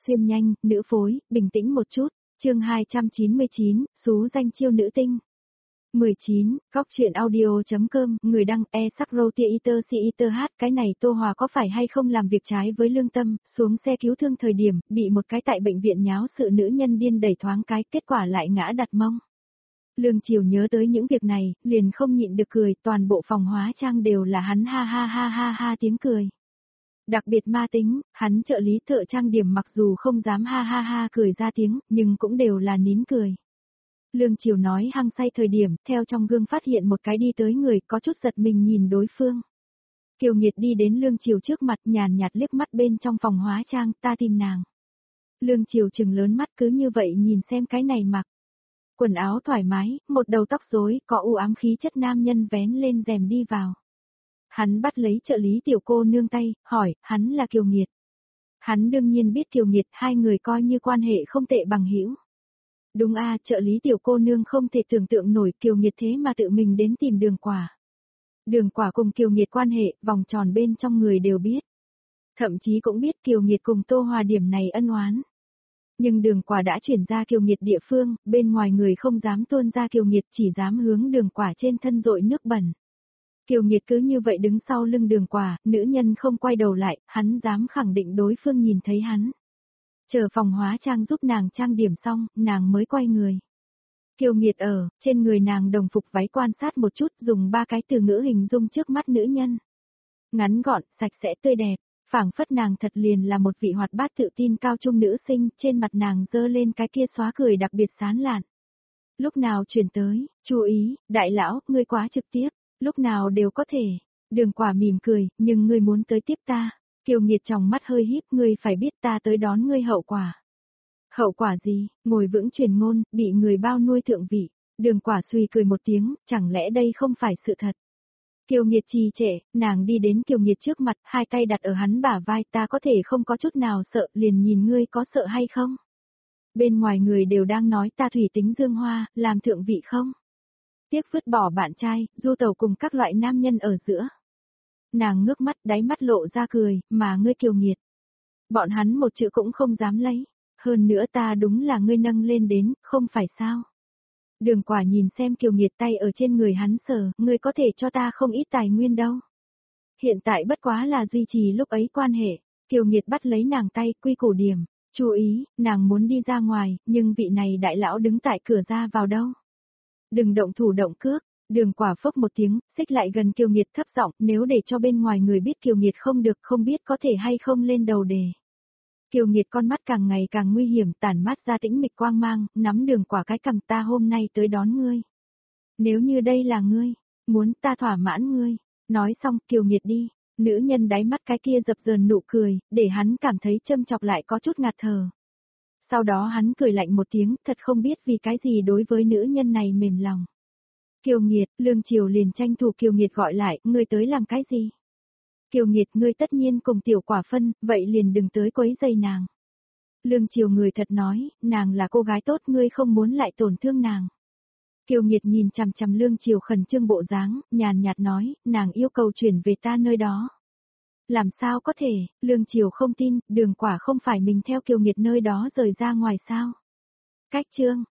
xuyên nhanh, nữ phối, bình tĩnh một chút. Chương 299, xú danh chiêu nữ tinh. 19, góc chuyện audio.com, người đăng e-sắc-rô-tia-iter-si-iter-h. Cái này Tô Hòa có phải hay không làm việc trái với lương tâm, xuống xe cứu thương thời điểm, bị một cái tại bệnh viện nháo sự nữ nhân điên đẩy thoáng cái, kết quả lại ngã đặt mông. Lương Triều nhớ tới những việc này, liền không nhịn được cười, toàn bộ phòng hóa trang đều là hắn ha ha ha ha ha tiếng cười. Đặc biệt ma tính, hắn trợ lý thợ trang điểm mặc dù không dám ha ha ha cười ra tiếng, nhưng cũng đều là nín cười. Lương Triều nói hăng say thời điểm, theo trong gương phát hiện một cái đi tới người có chút giật mình nhìn đối phương. Kiều Nghiệt đi đến Lương Triều trước mặt nhàn nhạt liếc mắt bên trong phòng hóa trang, ta tìm nàng. Lương Triều trừng lớn mắt cứ như vậy nhìn xem cái này mặc. Quần áo thoải mái, một đầu tóc rối, có u ám khí chất nam nhân vén lên rèm đi vào. Hắn bắt lấy trợ lý tiểu cô nương tay, hỏi, hắn là Kiều Nghiệt. Hắn đương nhiên biết Kiều Nghiệt, hai người coi như quan hệ không tệ bằng hữu. Đúng a, trợ lý tiểu cô nương không thể tưởng tượng nổi Kiều Nghiệt thế mà tự mình đến tìm Đường Quả. Đường Quả cùng Kiều Nghiệt quan hệ, vòng tròn bên trong người đều biết. Thậm chí cũng biết Kiều Nghiệt cùng Tô Hòa điểm này ân oán. Nhưng Đường Quả đã chuyển ra Kiều Nghiệt địa phương, bên ngoài người không dám tuôn ra Kiều Nghiệt, chỉ dám hướng Đường Quả trên thân dội nước bẩn. Kiều Nghiệt cứ như vậy đứng sau lưng Đường Quả, nữ nhân không quay đầu lại, hắn dám khẳng định đối phương nhìn thấy hắn. Chờ phòng hóa trang giúp nàng trang điểm xong, nàng mới quay người. Kiều Nghiệt ở, trên người nàng đồng phục váy quan sát một chút, dùng 3 cái từ ngữ hình dung trước mắt nữ nhân. Ngắn gọn, sạch sẽ tươi đẹp, phảng phất nàng thật liền là một vị hoạt bát tự tin cao trung nữ sinh, trên mặt nàng dơ lên cái kia xóa cười đặc biệt sán lạn. Lúc nào chuyển tới, chú ý, đại lão, ngươi quá trực tiếp, lúc nào đều có thể. Đường Quả mỉm cười, nhưng ngươi muốn tới tiếp ta. Kiều Nghiệt trong mắt hơi híp, ngươi phải biết ta tới đón ngươi hậu quả. Hậu quả gì? Ngồi vững truyền ngôn, bị người bao nuôi thượng vị. Đường Quả suy cười một tiếng, chẳng lẽ đây không phải sự thật? Kiều Nghiệt trì trệ, nàng đi đến Kiều Nghiệt trước mặt, hai tay đặt ở hắn bả vai, ta có thể không có chút nào sợ, liền nhìn ngươi có sợ hay không? Bên ngoài người đều đang nói ta thủy tính dương hoa, làm thượng vị không? Tiếc vứt bỏ bạn trai, du tàu cùng các loại nam nhân ở giữa. Nàng ngước mắt, đáy mắt lộ ra cười, mà ngươi Kiều Nghiệt. Bọn hắn một chữ cũng không dám lấy, hơn nữa ta đúng là ngươi nâng lên đến, không phải sao? Đường Quả nhìn xem Kiều Nghiệt tay ở trên người hắn sờ, ngươi có thể cho ta không ít tài nguyên đâu. Hiện tại bất quá là duy trì lúc ấy quan hệ, Kiều Nghiệt bắt lấy nàng tay, quy củ điểm, chú ý, nàng muốn đi ra ngoài, nhưng vị này đại lão đứng tại cửa ra vào đâu. Đừng động thủ động cước. Đường Quả phốc một tiếng, xích lại gần Kiều Nghiệt thấp giọng, nếu để cho bên ngoài người biết Kiều Nghiệt không được, không biết có thể hay không lên đầu đề. Kiều Nghiệt con mắt càng ngày càng nguy hiểm, tản mát ra tĩnh mịch quang mang, nắm Đường Quả cái cằm, ta hôm nay tới đón ngươi. Nếu như đây là ngươi, muốn ta thỏa mãn ngươi. Nói xong, Kiều Nghiệt đi, nữ nhân đáy mắt cái kia dập dờn nụ cười, để hắn cảm thấy châm chọc lại có chút ngạt thở. Sau đó hắn cười lạnh một tiếng, thật không biết vì cái gì đối với nữ nhân này mềm lòng. Kiều Nghiệt, Lương Triều liền tranh thủ Kiều Nghiệt gọi lại, ngươi tới làm cái gì? Kiều Nghiệt, ngươi tất nhiên cùng Tiểu Quả phân, vậy liền đừng tới quấy rầy nàng. Lương Triều người thật nói, nàng là cô gái tốt, ngươi không muốn lại tổn thương nàng. Kiều Nghiệt nhìn chằm chằm Lương Triều khẩn trương bộ dáng, nhàn nhạt nói, nàng yêu cầu chuyển về ta nơi đó. Làm sao có thể, Lương Triều không tin, Đường Quả không phải mình theo Kiều Nghiệt nơi đó rời ra ngoài sao? Cách chương,